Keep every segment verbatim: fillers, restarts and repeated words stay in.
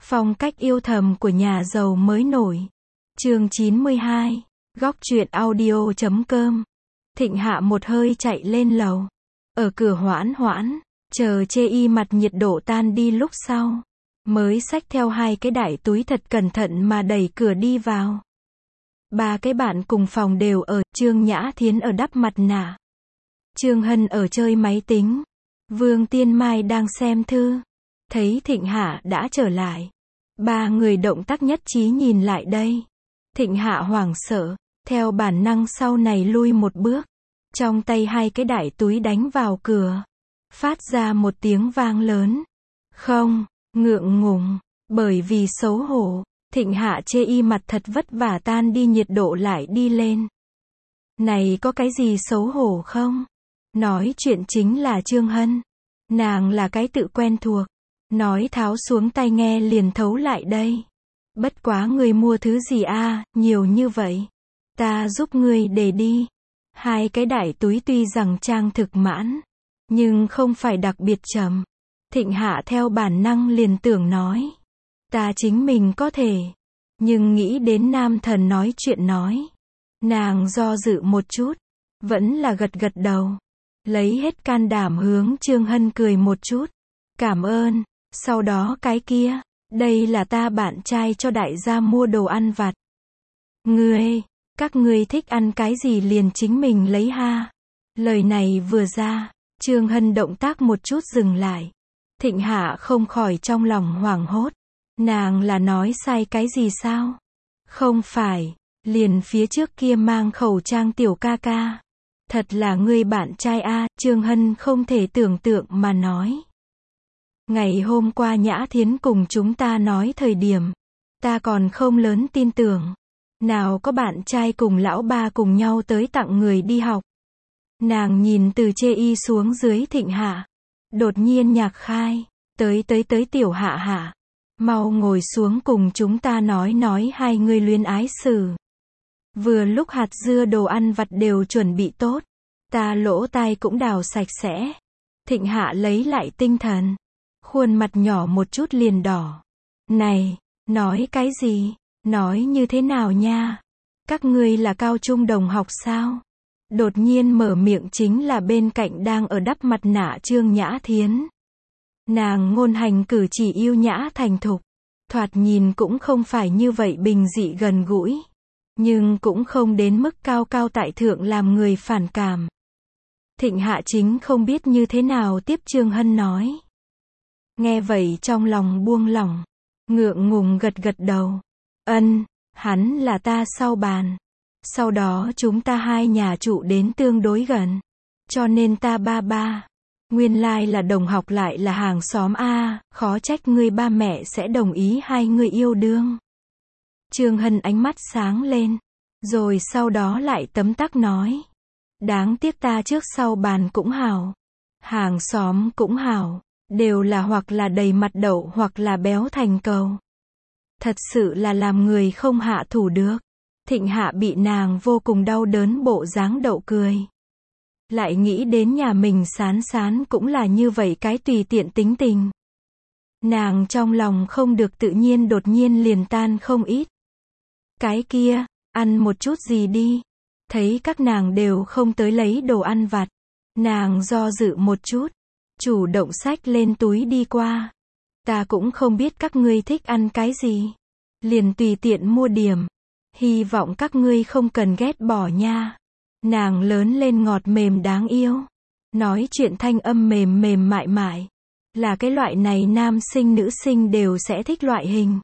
Phong cách yêu thầm của nhà giàu mới nổi. Chương chín mươi hai. Góc truyện audio chấm com. Thịnh Hạ một hơi chạy lên lầu. Ở cửa hoãn hoãn, chờ chê y mặt nhiệt độ tan đi lúc sau. Mới xách theo hai cái đại túi thật cẩn thận mà đẩy cửa đi vào. Ba cái bạn cùng phòng đều ở, Trương Nhã Thiến ở đắp mặt nạ. Trương Hân ở chơi máy tính. Vương Tiên Mai đang xem thư. Thấy Thịnh Hạ đã trở lại. Ba người động tác nhất trí nhìn lại đây. Thịnh Hạ hoảng sợ, theo bản năng sau này lui một bước. Trong tay hai cái đại túi đánh vào cửa. Phát ra một tiếng vang lớn. Không, ngượng ngùng, bởi vì xấu hổ. Thịnh Hạ chê y mặt thật vất vả tan đi nhiệt độ lại đi lên. Này có cái gì xấu hổ không? Nói chuyện chính là Trương Hân. Nàng là cái tự quen thuộc. Nói tháo xuống tai nghe liền thấu lại đây. Bất quá ngươi mua thứ gì a, à, nhiều như vậy. Ta giúp ngươi để đi. Hai cái đại túi tuy rằng trang thực mãn, nhưng không phải đặc biệt trầm. Thịnh Hạ theo bản năng liền tưởng nói. Ta chính mình có thể. Nhưng nghĩ đến nam thần nói chuyện nói. Nàng do dự một chút. Vẫn là gật gật đầu. Lấy hết can đảm hướng Trương Hân cười một chút. Cảm ơn. Sau đó cái kia. Đây là ta bạn trai cho đại gia mua đồ ăn vặt. Ngươi, các ngươi thích ăn cái gì liền chính mình lấy ha. Lời này vừa ra, Trương Hân động tác một chút dừng lại. Thịnh Hạ không khỏi trong lòng hoảng hốt. Nàng là nói sai cái gì sao? Không phải, liền phía trước kia mang khẩu trang tiểu ca ca. Thật là ngươi bạn trai a, Trương Hân không thể tưởng tượng mà nói. Ngày hôm qua Nhã Thiến cùng chúng ta nói thời điểm, ta còn không lớn tin tưởng. Nào có bạn trai cùng lão ba cùng nhau tới tặng người đi học. Nàng nhìn từ chê y xuống dưới Thịnh Hạ. Đột nhiên nhạc khai, tới tới tới tiểu Hạ Hạ. Mau ngồi xuống cùng chúng ta nói nói hai người luyến ái sử. Vừa lúc hạt dưa đồ ăn vặt đều chuẩn bị tốt. Ta lỗ tai cũng đào sạch sẽ. Thịnh Hạ lấy lại tinh thần. Khuôn mặt nhỏ một chút liền đỏ. Này, nói cái gì? Nói như thế nào nha? Các ngươi là cao trung đồng học sao? Đột nhiên mở miệng chính là bên cạnh đang ở đắp mặt nạ Trương Nhã Thiến. Nàng ngôn hành cử chỉ yêu nhã thành thục. Thoạt nhìn cũng không phải như vậy bình dị gần gũi. Nhưng cũng không đến mức cao cao tại thượng làm người phản cảm. Thịnh Hạ chính không biết như thế nào tiếp Trương Hân nói. Nghe vậy trong lòng buông lỏng. Ngượng ngùng gật gật đầu. Ân, hắn là ta sau bàn. Sau đó chúng ta hai nhà trụ đến tương đối gần. Cho nên ta ba ba. Nguyên lai là đồng học lại là hàng xóm a, khó trách ngươi ba mẹ sẽ đồng ý hai người yêu đương. Trương Hân ánh mắt sáng lên. Rồi sau đó lại tấm tắc nói. Đáng tiếc ta trước sau bàn cũng hảo. Hàng xóm cũng hảo. Đều là hoặc là đầy mặt đậu hoặc là béo thành cầu. Thật sự là làm người không hạ thủ được. Thịnh Hạ bị nàng vô cùng đau đớn bộ dáng đậu cười. Lại nghĩ đến nhà mình Sán Sán cũng là như vậy cái tùy tiện tính tình. Nàng trong lòng không được tự nhiên đột nhiên liền tan không ít. Cái kia, ăn một chút gì đi. Thấy các nàng đều không tới lấy đồ ăn vặt. Nàng do dự một chút. Chủ động xách lên túi đi qua. Ta cũng không biết các ngươi thích ăn cái gì. Liền tùy tiện mua điểm. Hy vọng các ngươi không cần ghét bỏ nha. Nàng lớn lên ngọt mềm đáng yêu. Nói chuyện thanh âm mềm mềm mại mại. Là cái loại này nam sinh nữ sinh đều sẽ thích loại hình.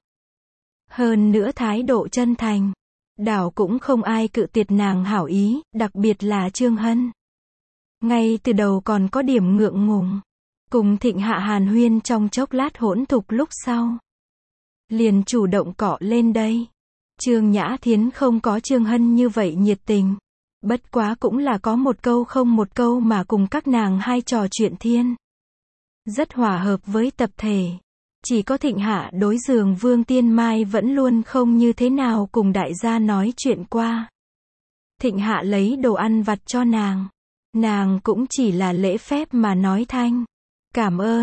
Hơn nữa thái độ chân thành. Đảo cũng không ai cự tuyệt nàng hảo ý, đặc biệt là Trương Hân. Ngay từ đầu còn có điểm ngượng ngùng. Cùng Thịnh Hạ hàn huyên trong chốc lát hỗn thục lúc sau. Liền chủ động cọ lên đây. Trương Nhã Thiến không có Trương Hân như vậy nhiệt tình. Bất quá cũng là có một câu không một câu mà cùng các nàng hai trò chuyện thiên. Rất hòa hợp với tập thể. Chỉ có Thịnh Hạ đối giường Vương Tiên Mai vẫn luôn không như thế nào cùng đại gia nói chuyện qua. Thịnh Hạ lấy đồ ăn vặt cho nàng. Nàng cũng chỉ là lễ phép mà nói thanh. Cảm ơn.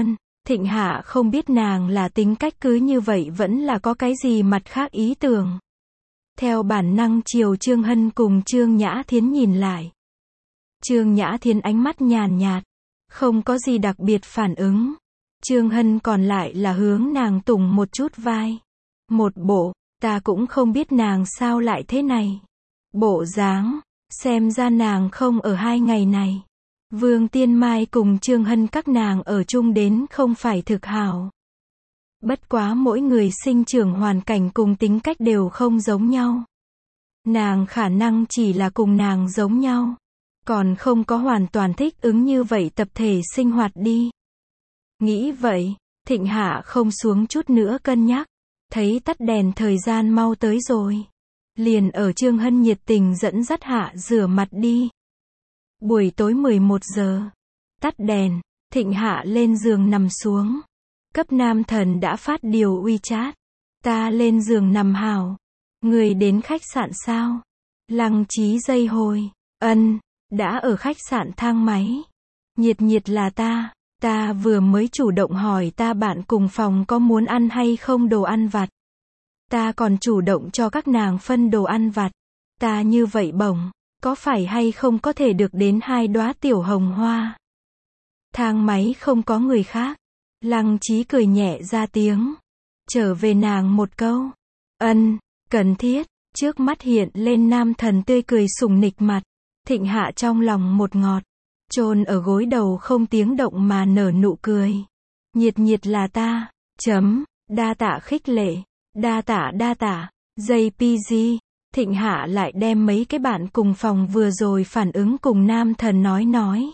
Thịnh Hạ không biết nàng là tính cách cứ như vậy vẫn là có cái gì mặt khác ý tưởng. Theo bản năng chiều Trương Hân cùng Trương Nhã Thiến nhìn lại. Trương Nhã Thiến ánh mắt nhàn nhạt, không có gì đặc biệt phản ứng. Trương Hân còn lại là hướng nàng tùng một chút vai. Một bộ, ta cũng không biết nàng sao lại thế này. Bộ dáng, xem ra nàng không ở hai ngày này. Vương Tiên Mai cùng Trương Hân các nàng ở chung đến không phải thực hảo. Bất quá mỗi người sinh trưởng hoàn cảnh cùng tính cách đều không giống nhau. Nàng khả năng chỉ là cùng nàng giống nhau. Còn không có hoàn toàn thích ứng như vậy tập thể sinh hoạt đi. Nghĩ vậy, Thịnh Hạ không xuống chút nữa cân nhắc. Thấy tắt đèn thời gian mau tới rồi. Liền ở Trương Hân nhiệt tình dẫn dắt hạ rửa mặt đi. Buổi tối mười một giờ. Tắt đèn, Thịnh Hạ lên giường nằm xuống. Cấp nam thần đã phát điều WeChat. Ta lên giường nằm hào. Người đến khách sạn sao? Lăng Chí dây hồi. Ân, đã ở khách sạn thang máy. Nhiệt nhiệt là ta. Ta vừa mới chủ động hỏi ta bạn cùng phòng có muốn ăn hay không đồ ăn vặt. Ta còn chủ động cho các nàng phân đồ ăn vặt. Ta như vậy bổng, có phải hay không có thể được đến hai đóa tiểu hồng hoa. Thang máy không có người khác. Lăng Chí cười nhẹ ra tiếng. Trở về nàng một câu. Ân, cần thiết. Trước mắt hiện lên nam thần tươi cười sủng nịch mặt. Thịnh Hạ trong lòng một ngọt. Chôn ở gối đầu không tiếng động mà nở nụ cười. Nhiệt nhiệt là ta. Chấm. Đa tạ khích lệ. Đa tạ đa tạ. gi pê giê. Thịnh Hạ lại đem mấy cái bạn cùng phòng vừa rồi phản ứng cùng nam thần nói nói.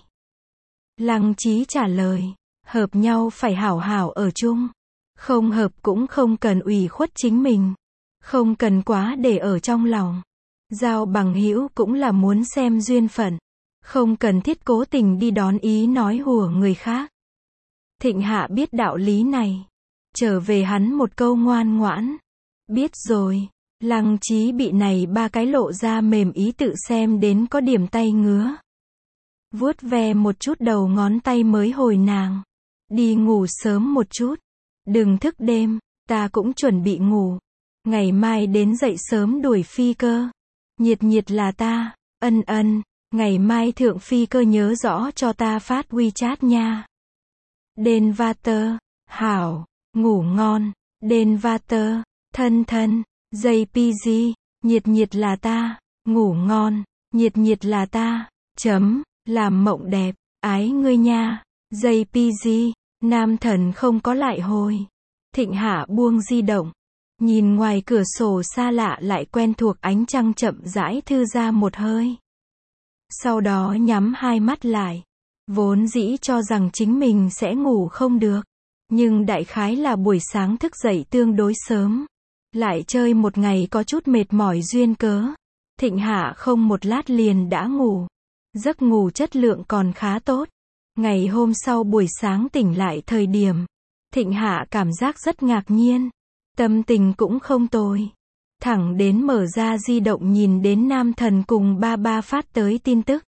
Lăng Chí trả lời. Hợp nhau phải hảo hảo ở chung. Không hợp cũng không cần ủy khuất chính mình. Không cần quá để ở trong lòng. Giao bằng hữu cũng là muốn xem duyên phận. Không cần thiết cố tình đi đón ý nói hùa người khác. Thịnh Hạ biết đạo lý này. Trở về hắn một câu ngoan ngoãn. Biết rồi. Lăng Chí bị này ba cái lộ ra mềm ý tự xem đến có điểm tay ngứa. Vuốt ve một chút đầu ngón tay mới hồi nàng. Đi ngủ sớm một chút. Đừng thức đêm, ta cũng chuẩn bị ngủ. Ngày mai đến dậy sớm đuổi phi cơ. Nhiệt nhiệt là ta, ân ân, ngày mai thượng phi cơ nhớ rõ cho ta phát WeChat nha. Đền Vater, hảo, ngủ ngon, Đền Vater, thân thân, gi pê giê, nhiệt nhiệt là ta, ngủ ngon, nhiệt nhiệt là ta, chấm, làm mộng đẹp, ái ngươi nha, gi pê giê, nam thần không có lại hồi. Thịnh Hạ buông di động, nhìn ngoài cửa sổ xa lạ lại quen thuộc ánh trăng chậm rãi thư ra một hơi. Sau đó nhắm hai mắt lại. Vốn dĩ cho rằng chính mình sẽ ngủ không được. Nhưng đại khái là buổi sáng thức dậy tương đối sớm. Lại chơi một ngày có chút mệt mỏi duyên cớ. Thịnh Hạ không một lát liền đã ngủ. Giấc ngủ chất lượng còn khá tốt. Ngày hôm sau buổi sáng tỉnh lại thời điểm. Thịnh Hạ cảm giác rất ngạc nhiên. Tâm tình cũng không tồi. Thẳng đến mở ra di động nhìn đến nam thần cùng ba ba phát tới tin tức.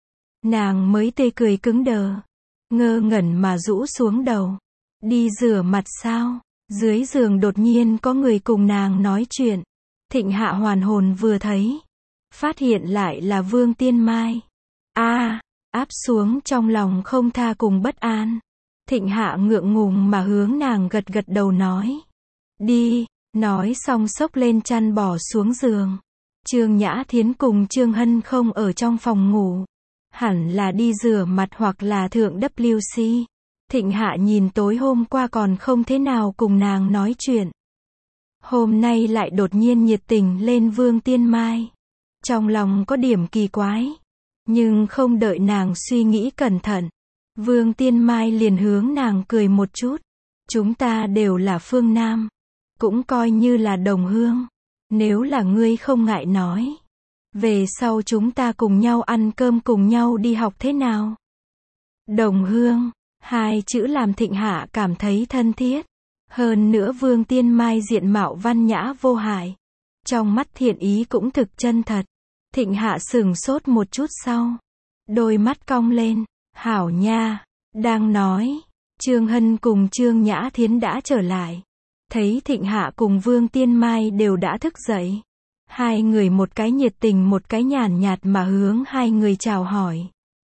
Nàng mới tê cười cứng đờ. Ngơ ngẩn mà rũ xuống đầu. Đi rửa mặt sao? Dưới giường đột nhiên có người cùng nàng nói chuyện. Thịnh Hạ hoàn hồn vừa thấy. Phát hiện lại là Vương Tiên Mai. a à, áp xuống trong lòng không tha cùng bất an. Thịnh Hạ ngượng ngùng mà hướng nàng gật gật đầu nói. Đi, nói xong xốc lên chăn bỏ xuống giường. Trương Nhã Thiến cùng Trương Hân không ở trong phòng ngủ. Hẳn là đi rửa mặt hoặc là thượng W C. Thịnh Hạ nhìn tối hôm qua còn không thế nào cùng nàng nói chuyện. Hôm nay lại đột nhiên nhiệt tình lên Vương Tiên Mai. Trong lòng có điểm kỳ quái. Nhưng không đợi nàng suy nghĩ cẩn thận. Vương Tiên Mai liền hướng nàng cười một chút. Chúng ta đều là phương Nam. Cũng coi như là đồng hương. Nếu là ngươi không ngại nói. Về sau chúng ta cùng nhau ăn cơm cùng nhau đi học thế nào? Đồng hương. Hai chữ làm Thịnh Hạ cảm thấy thân thiết. Hơn nữa Vương Tiên Mai diện mạo văn nhã vô hại. Trong mắt thiện ý cũng thực chân thật. Thịnh Hạ sửng sốt một chút sau. Đôi mắt cong lên. Hảo nha. Đang nói. Trương Hân cùng Trương Nhã Thiến đã trở lại. Thấy Thịnh Hạ cùng Vương Tiên Mai đều đã thức dậy. Hai người một cái nhiệt tình một cái nhàn nhạt mà hướng hai người chào hỏi.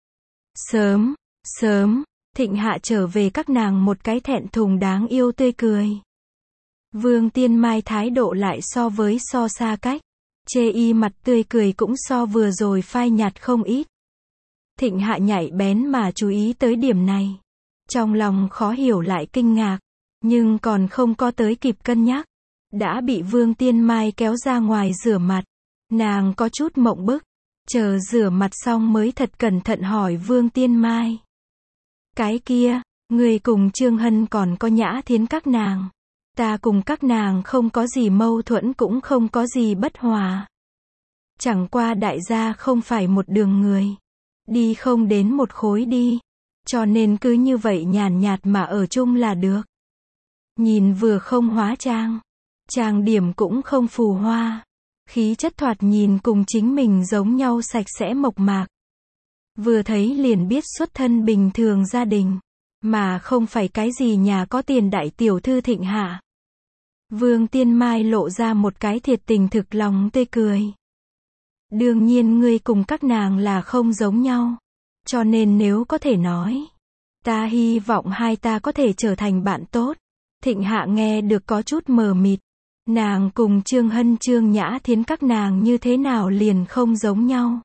Sớm, sớm, Thịnh Hạ trở về các nàng một cái thẹn thùng đáng yêu tươi cười. Vương Tiên Mai thái độ lại so với so xa cách. Chê y mặt tươi cười cũng so vừa rồi phai nhạt không ít. Thịnh Hạ nhạy bén mà chú ý tới điểm này. Trong lòng khó hiểu lại kinh ngạc. Nhưng còn không có tới kịp cân nhắc. Đã bị Vương Tiên Mai kéo ra ngoài rửa mặt. Nàng có chút mộng bức. Chờ rửa mặt xong mới thật cẩn thận hỏi Vương Tiên Mai. Cái kia, người cùng Trương Hân còn có Nhã Thiến các nàng. Ta cùng các nàng không có gì mâu thuẫn cũng không có gì bất hòa. Chẳng qua đại gia không phải một đường người. Đi không đến một khối đi. Cho nên cứ như vậy nhàn nhạt mà ở chung là được. Nhìn vừa không hóa trang. Trang điểm cũng không phù hoa. Khí chất thoạt nhìn cùng chính mình giống nhau sạch sẽ mộc mạc. Vừa thấy liền biết xuất thân bình thường gia đình. Mà không phải cái gì nhà có tiền đại tiểu thư Thịnh Hạ. Vương Tiên Mai lộ ra một cái thiệt tình thực lòng tươi cười. Đương nhiên ngươi cùng các nàng là không giống nhau. Cho nên nếu có thể nói. Ta hy vọng hai ta có thể trở thành bạn tốt. Thịnh Hạ nghe được có chút mờ mịt. Nàng cùng Trương Hân Trương Nhã Thiến các nàng như thế nào liền không giống nhau.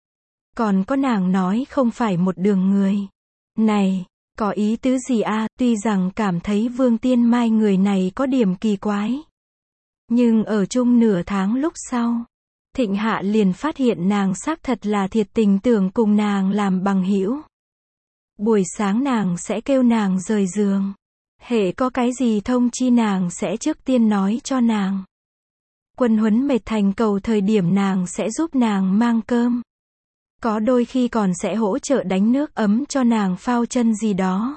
Còn có nàng nói không phải một đường người. Này, có ý tứ gì a? À? Tuy rằng cảm thấy Vương Tiên Mai người này có điểm kỳ quái. Nhưng ở chung nửa tháng lúc sau. Thịnh Hạ liền phát hiện nàng xác thật là thiệt tình tưởng cùng nàng làm bằng hữu. Buổi sáng nàng sẽ kêu nàng rời giường. Hễ có cái gì thông chi nàng sẽ trước tiên nói cho nàng. Quân huấn mệt thành cầu thời điểm nàng sẽ giúp nàng mang cơm. Có đôi khi còn sẽ hỗ trợ đánh nước ấm cho nàng phao chân gì đó.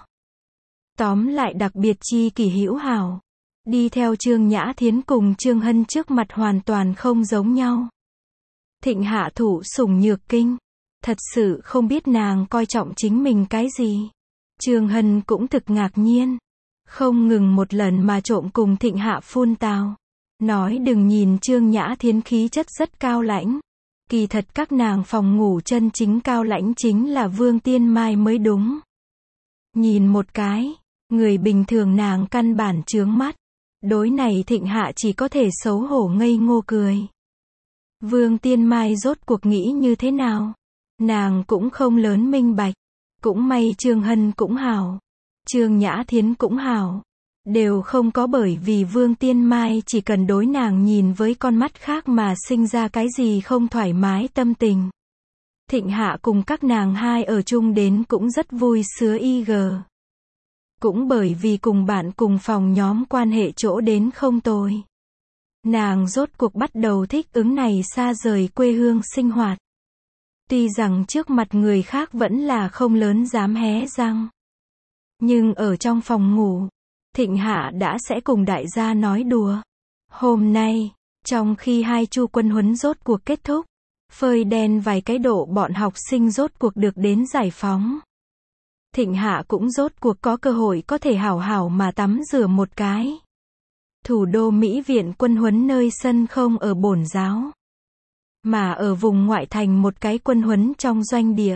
Tóm lại đặc biệt chi kỷ hữu hảo. Đi theo Trương Nhã Thiến cùng Trương Hân trước mặt hoàn toàn không giống nhau. Thịnh Hạ thủ sủng nhược kinh. Thật sự không biết nàng coi trọng chính mình cái gì. Trương Hân cũng thực ngạc nhiên. Không ngừng một lần mà trộm cùng Thịnh Hạ phun tào. Nói đừng nhìn Trương Nhã Thiến khí chất rất cao lãnh. Kỳ thật các nàng phòng ngủ chân chính cao lãnh chính là Vương Tiên Mai mới đúng. Nhìn một cái, người bình thường nàng căn bản chướng mắt. Đối này Thịnh Hạ chỉ có thể xấu hổ ngây ngô cười. Vương Tiên Mai rốt cuộc nghĩ như thế nào? Nàng cũng không lớn minh bạch. Cũng may Trương Hân cũng hảo. Trương Nhã Thiến cũng hảo. Đều không có bởi vì Vương Tiên Mai chỉ cần đối nàng nhìn với con mắt khác mà sinh ra cái gì không thoải mái tâm tình. Thịnh Hạ cùng các nàng hai ở chung đến cũng rất vui sướng y gờ. Cũng bởi vì cùng bạn cùng phòng nhóm quan hệ chỗ đến không tồi. Nàng rốt cuộc bắt đầu thích ứng này xa rời quê hương sinh hoạt. Tuy rằng trước mặt người khác vẫn là không lớn dám hé răng. Nhưng ở trong phòng ngủ, Thịnh Hạ đã sẽ cùng đại gia nói đùa. Hôm nay, trong khi hai chu quân huấn rốt cuộc kết thúc, phơi đen vài cái độ bọn học sinh rốt cuộc được đến giải phóng. Thịnh Hạ cũng rốt cuộc có cơ hội có thể hảo hảo mà tắm rửa một cái. Thủ đô Mỹ viện quân huấn nơi sân không ở bổn giáo, mà ở vùng ngoại thành một cái quân huấn trong doanh địa.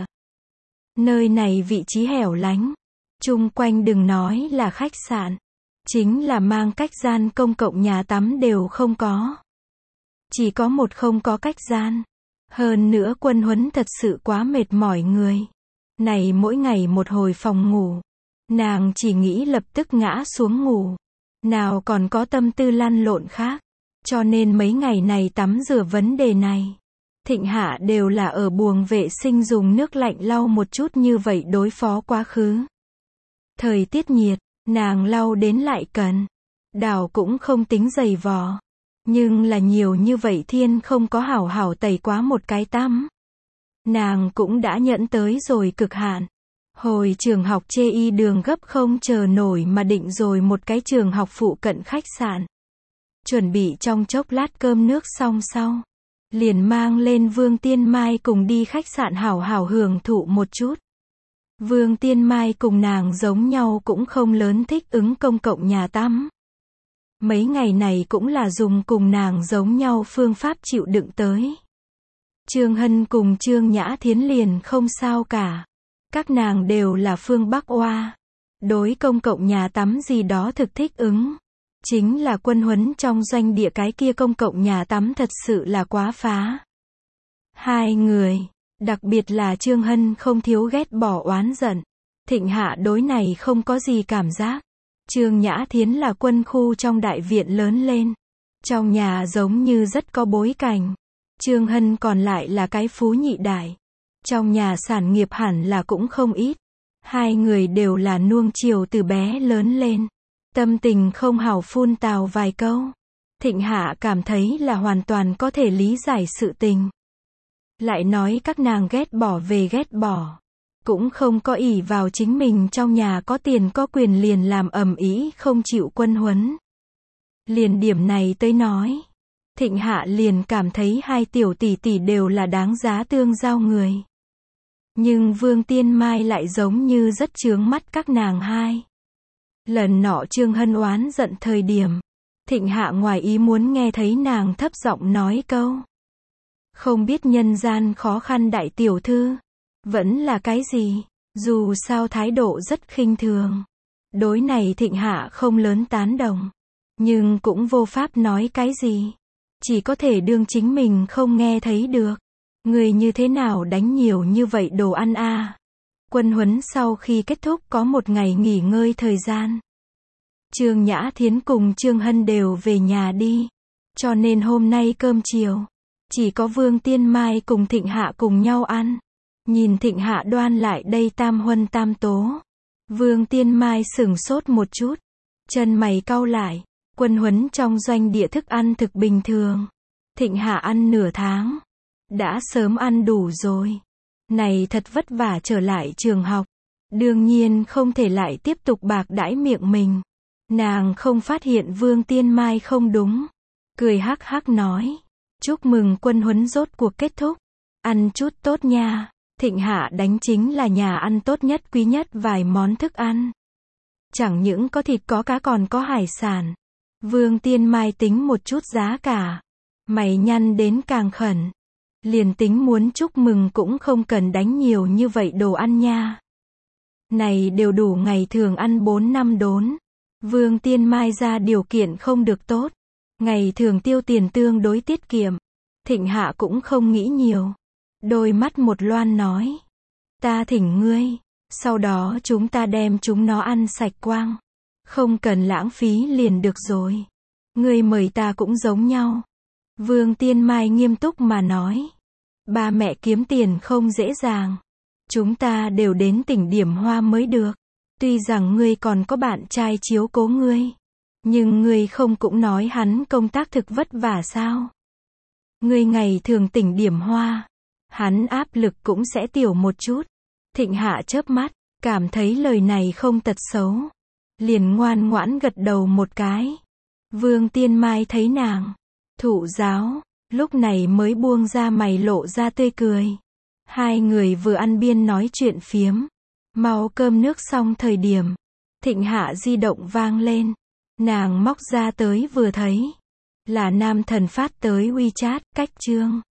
Nơi này vị trí hẻo lánh, chung quanh đừng nói là khách sạn, chính là mang cách gian công cộng nhà tắm đều không có. Chỉ có một không có cách gian. Hơn nữa quân huấn thật sự quá mệt mỏi người. Này mỗi ngày một hồi phòng ngủ. Nàng chỉ nghĩ lập tức ngã xuống ngủ. Nào còn có tâm tư lăn lộn khác. Cho nên mấy ngày này tắm rửa vấn đề này. Thịnh Hạ đều là ở buồng vệ sinh dùng nước lạnh lau một chút như vậy đối phó quá khứ. Thời tiết nhiệt, nàng lau đến lại cần. Đảo cũng không tính dày vò. Nhưng là nhiều như vậy thiên không có hảo hảo tẩy quá một cái tắm. Nàng cũng đã nhẫn tới rồi cực hạn. Hồi trường học chê y đường gấp không chờ nổi mà định rồi một cái trường học phụ cận khách sạn. Chuẩn bị trong chốc lát cơm nước xong sau. Liền mang lên Vương Tiên Mai cùng đi khách sạn hảo hảo hưởng thụ một chút. Vương Tiên Mai cùng nàng giống nhau cũng không lớn thích ứng công cộng nhà tắm. Mấy ngày này cũng là dùng cùng nàng giống nhau phương pháp chịu đựng tới. Trương Hân cùng Trương Nhã Thiến liền không sao cả. Các nàng đều là phương Bắc oa. Đối công cộng nhà tắm gì đó thực thích ứng. Chính là quân huấn trong doanh địa cái kia công cộng nhà tắm thật sự là quá phá. Hai người, đặc biệt là Trương Hân không thiếu ghét bỏ oán giận. Thịnh Hạ đối này không có gì cảm giác. Trương Nhã Thiến là quân khu trong đại viện lớn lên. Trong nhà giống như rất có bối cảnh. Trương Hân còn lại là cái phú nhị đại. Trong nhà sản nghiệp hẳn là cũng không ít. Hai người đều là nuông chiều từ bé lớn lên. Tâm tình không hảo phun tào vài câu. Thịnh Hạ cảm thấy là hoàn toàn có thể lý giải sự tình. Lại nói các nàng ghét bỏ về ghét bỏ. Cũng không có ỷ vào chính mình trong nhà có tiền có quyền liền làm ầm ĩ không chịu quân huấn. Liền điểm này tới nói. Thịnh Hạ liền cảm thấy hai tiểu tỷ tỷ đều là đáng giá tương giao người. Nhưng Vương Tiên Mai lại giống như rất chướng mắt các nàng hai. Lần nọ Trương Hân oán giận thời điểm. Thịnh Hạ ngoài ý muốn nghe thấy nàng thấp giọng nói câu. Không biết nhân gian khó khăn đại tiểu thư. Vẫn là cái gì? Dù sao thái độ rất khinh thường. Đối này Thịnh Hạ không lớn tán đồng. Nhưng cũng vô pháp nói cái gì. Chỉ có thể đương chính mình không nghe thấy được. Người như thế nào đánh nhiều như vậy đồ ăn a? À? Quân huấn sau khi kết thúc có một ngày nghỉ ngơi thời gian. Trương Nhã Thiến cùng Trương Hân đều về nhà đi. Cho nên hôm nay cơm chiều. Chỉ có Vương Tiên Mai cùng Thịnh Hạ cùng nhau ăn. Nhìn Thịnh Hạ đoan lại đây tam huân tam tố. Vương Tiên Mai sửng sốt một chút. Chân mày cau lại. Quân huấn trong doanh địa thức ăn thực bình thường. Thịnh Hạ ăn nửa tháng. Đã sớm ăn đủ rồi. Này thật vất vả trở lại trường học. Đương nhiên không thể lại tiếp tục bạc đãi miệng mình. Nàng không phát hiện Vương Tiên Mai không đúng. Cười hắc hắc nói. Chúc mừng quân huấn rốt cuộc kết thúc. Ăn chút tốt nha. Thịnh Hạ đánh chính là nhà ăn tốt nhất quý nhất vài món thức ăn. Chẳng những có thịt có cá còn có hải sản. Vương Tiên Mai tính một chút giá cả. Mày nhăn đến càng khẩn. Liền tính muốn chúc mừng cũng không cần đánh nhiều như vậy đồ ăn nha. Này đều đủ ngày thường ăn bốn năm đốn. Vương Tiên Mai ra điều kiện không được tốt. Ngày thường tiêu tiền tương đối tiết kiệm. Thịnh Hạ cũng không nghĩ nhiều. Đôi mắt một loan nói. Ta thỉnh ngươi. Sau đó chúng ta đem chúng nó ăn sạch quang. Không cần lãng phí liền được rồi. Ngươi mời ta cũng giống nhau. Vương Tiên Mai nghiêm túc mà nói. Ba mẹ kiếm tiền không dễ dàng. Chúng ta đều đến tỉnh Điểm Hoa mới được. Tuy rằng ngươi còn có bạn trai chiếu cố ngươi. Nhưng ngươi không cũng nói hắn công tác thực vất vả sao? Ngươi ngày thường tỉnh Điểm Hoa. Hắn áp lực cũng sẽ tiểu một chút. Thịnh Hạ chớp mắt. Cảm thấy lời này không tật xấu. Liền ngoan ngoãn gật đầu một cái. Vương Tiên Mai thấy nàng. Thụ giáo. Lúc này mới buông ra mày lộ ra tươi cười. Hai người vừa ăn biên nói chuyện phiếm. Mau cơm nước xong thời điểm. Thịnh Hạ di động vang lên. Nàng móc ra tới vừa thấy. Là nam thần phát tới WeChat, cách chương.